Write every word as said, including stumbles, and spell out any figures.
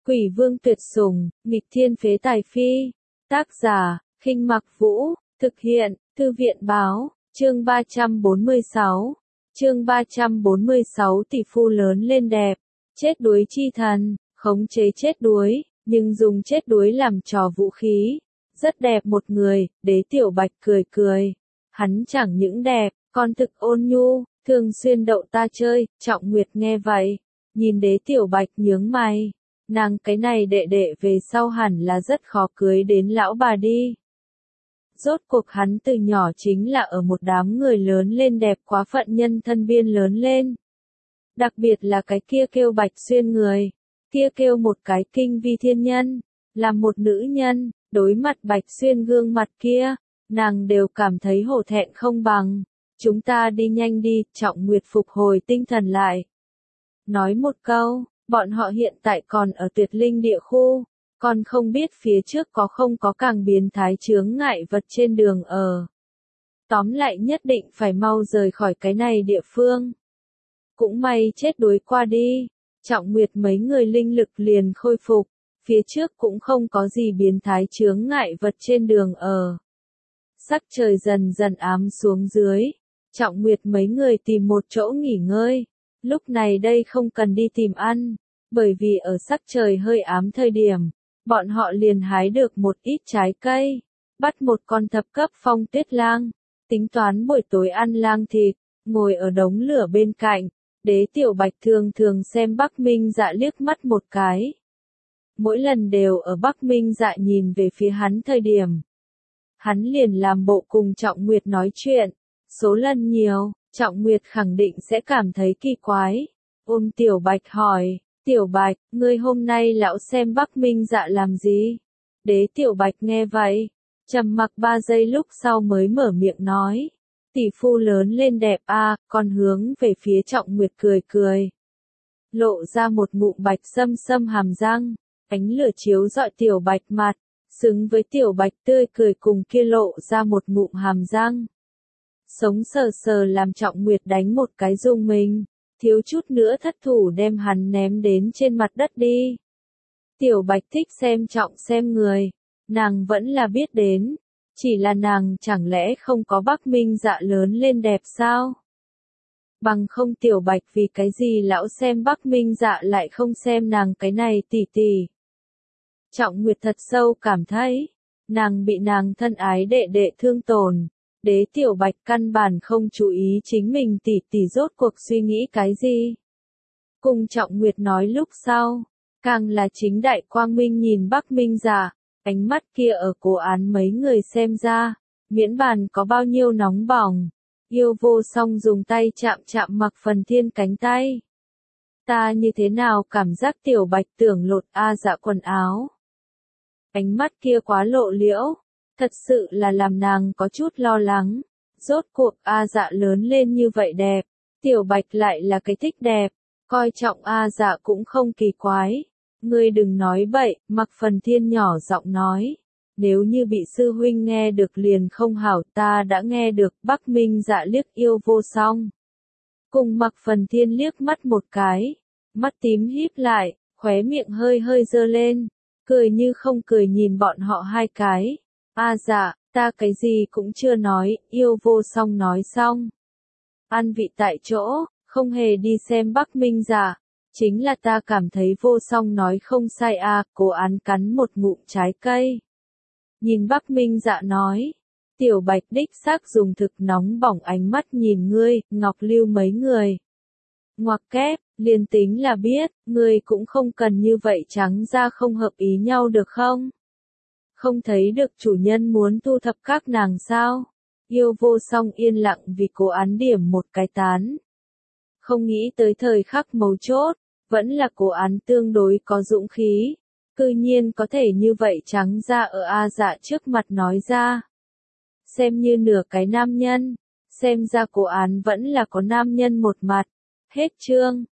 Quỷ vương tuyệt sủng, nghịch thiên phế tài phi. Tác giả, Khinh Mặc Vũ, thực hiện, Thư viện báo, chương ba trăm bốn mươi sáu. Chương ba trăm bốn mươi sáu tỷ phu lớn lên đẹp, chết đuối chi thần, khống chế chết đuối, nhưng dùng chết đuối làm trò vũ khí. Rất đẹp một người, Đế Tiểu Bạch cười cười. Hắn chẳng những đẹp, còn thực ôn nhu, thường xuyên đậu ta chơi. Trọng Nguyệt nghe vậy, nhìn Đế Tiểu Bạch nhướng mày. Nàng cái này đệ đệ về sau hẳn là rất khó cưới đến lão bà đi. Rốt cuộc hắn từ nhỏ chính là ở một đám người lớn lên đẹp quá phận nhân thân biên lớn lên. Đặc biệt là cái kia kêu Bạch Xuyên người, kia kêu một cái kinh vi thiên nhân, là một nữ nhân, đối mặt Bạch Xuyên gương mặt kia, nàng đều cảm thấy hổ thẹn không bằng. Chúng ta đi nhanh đi, Trọng Nguyệt phục hồi tinh thần lại. Nói một câu, bọn họ hiện tại còn ở tuyệt linh địa khu, còn không biết phía trước có không có càng biến thái chướng ngại vật trên đường ở. Tóm lại nhất định phải mau rời khỏi cái này địa phương. Cũng may chết đuối qua đi, Trọng Nguyệt mấy người linh lực liền khôi phục, phía trước cũng không có gì biến thái chướng ngại vật trên đường ở. Sắc trời dần dần ám xuống dưới, Trọng Nguyệt mấy người tìm một chỗ nghỉ ngơi. Lúc này đây không cần đi tìm ăn, bởi vì ở sắc trời hơi ám thời điểm, bọn họ liền hái được một ít trái cây, bắt một con thập cấp phong tuyết lang, tính toán buổi tối ăn lang thịt, ngồi ở đống lửa bên cạnh. Đế Tiểu Bạch thường thường xem Bắc Minh Dạ liếc mắt một cái. Mỗi lần đều ở Bắc Minh Dạ nhìn về phía hắn thời điểm, hắn liền làm bộ cùng Trọng Nguyệt nói chuyện, số lần nhiều, Trọng Nguyệt khẳng định sẽ cảm thấy kỳ quái. Ôm Tiểu Bạch hỏi, Tiểu Bạch, ngươi hôm nay lão xem Bắc Minh Dạ làm gì? Đế Tiểu Bạch nghe vậy, trầm mặc ba giây lúc sau mới mở miệng nói, tỷ phu lớn lên đẹp a, à, còn hướng về phía Trọng Nguyệt cười cười. Lộ ra một ngụm bạch sâm sâm hàm răng, ánh lửa chiếu rọi Tiểu Bạch mặt, xứng với Tiểu Bạch tươi cười cùng kia lộ ra một ngụm hàm răng. Sống sờ sờ làm Trọng Nguyệt đánh một cái rung mình, thiếu chút nữa thất thủ đem hắn ném đến trên mặt đất đi. Tiểu Bạch thích xem trọng xem người, nàng vẫn là biết đến, chỉ là nàng chẳng lẽ không có Bắc Minh Dạ lớn lên đẹp sao? Bằng không Tiểu Bạch vì cái gì lão xem Bắc Minh Dạ lại không xem nàng cái này tỷ tỷ. Trọng Nguyệt thật sâu cảm thấy, nàng bị nàng thân ái đệ đệ thương tổn. Đế Tiểu Bạch căn bản không chú ý chính mình tỷ tỷ rốt cuộc suy nghĩ cái gì. Cùng Trọng Nguyệt nói lúc sau, càng là chính đại quang minh nhìn Bắc Minh Dạ, ánh mắt kia ở Cố Án mấy người xem ra, miễn bàn có bao nhiêu nóng bỏng. Yêu vô song dùng tay chạm chạm Mặc Phần Thiên cánh tay. Ta như thế nào cảm giác Tiểu Bạch tưởng lột A Dạ quần áo. Ánh mắt kia quá lộ liễu. Thật sự là làm nàng có chút lo lắng. Rốt cuộc A Dạ lớn lên như vậy đẹp, Tiểu Bạch lại là cái thích đẹp, coi trọng A Dạ cũng không kỳ quái. Ngươi đừng nói bậy, Mặc Phần Thiên nhỏ giọng nói. Nếu như bị sư huynh nghe được liền không hảo, ta đã nghe được. Bắc Minh Dạ liếc Yêu vô song, cùng Mặc Phần Thiên liếc mắt một cái, mắt tím híp lại, khóe miệng hơi hơi dơ lên, cười như không cười nhìn bọn họ hai cái. A Dạ, ta cái gì cũng chưa nói, Yêu vô song nói xong. Ăn vị tại chỗ, không hề đi xem Bắc Minh Dạ. Chính là ta cảm thấy vô song nói không sai a, à, Cố Án cắn một ngụm trái cây. Nhìn Bắc Minh Dạ nói, Tiểu Bạch đích xác dùng thực nóng bỏng ánh mắt nhìn ngươi, Ngọc Lưu mấy người. Ngoặc kép, liền tính là biết, ngươi cũng không cần như vậy trắng ra không hợp ý nhau được không? Không thấy được chủ nhân muốn thu thập các nàng sao? Yêu vô song yên lặng vì Cố Án điểm một cái tán. Không nghĩ tới thời khắc mấu chốt, vẫn là Cố Án tương đối có dũng khí. Cư nhiên có thể như vậy trắng ra ở A Dạ trước mặt nói ra. Xem như nửa cái nam nhân, xem ra Cố Án vẫn là có nam nhân một mặt. Hết chương.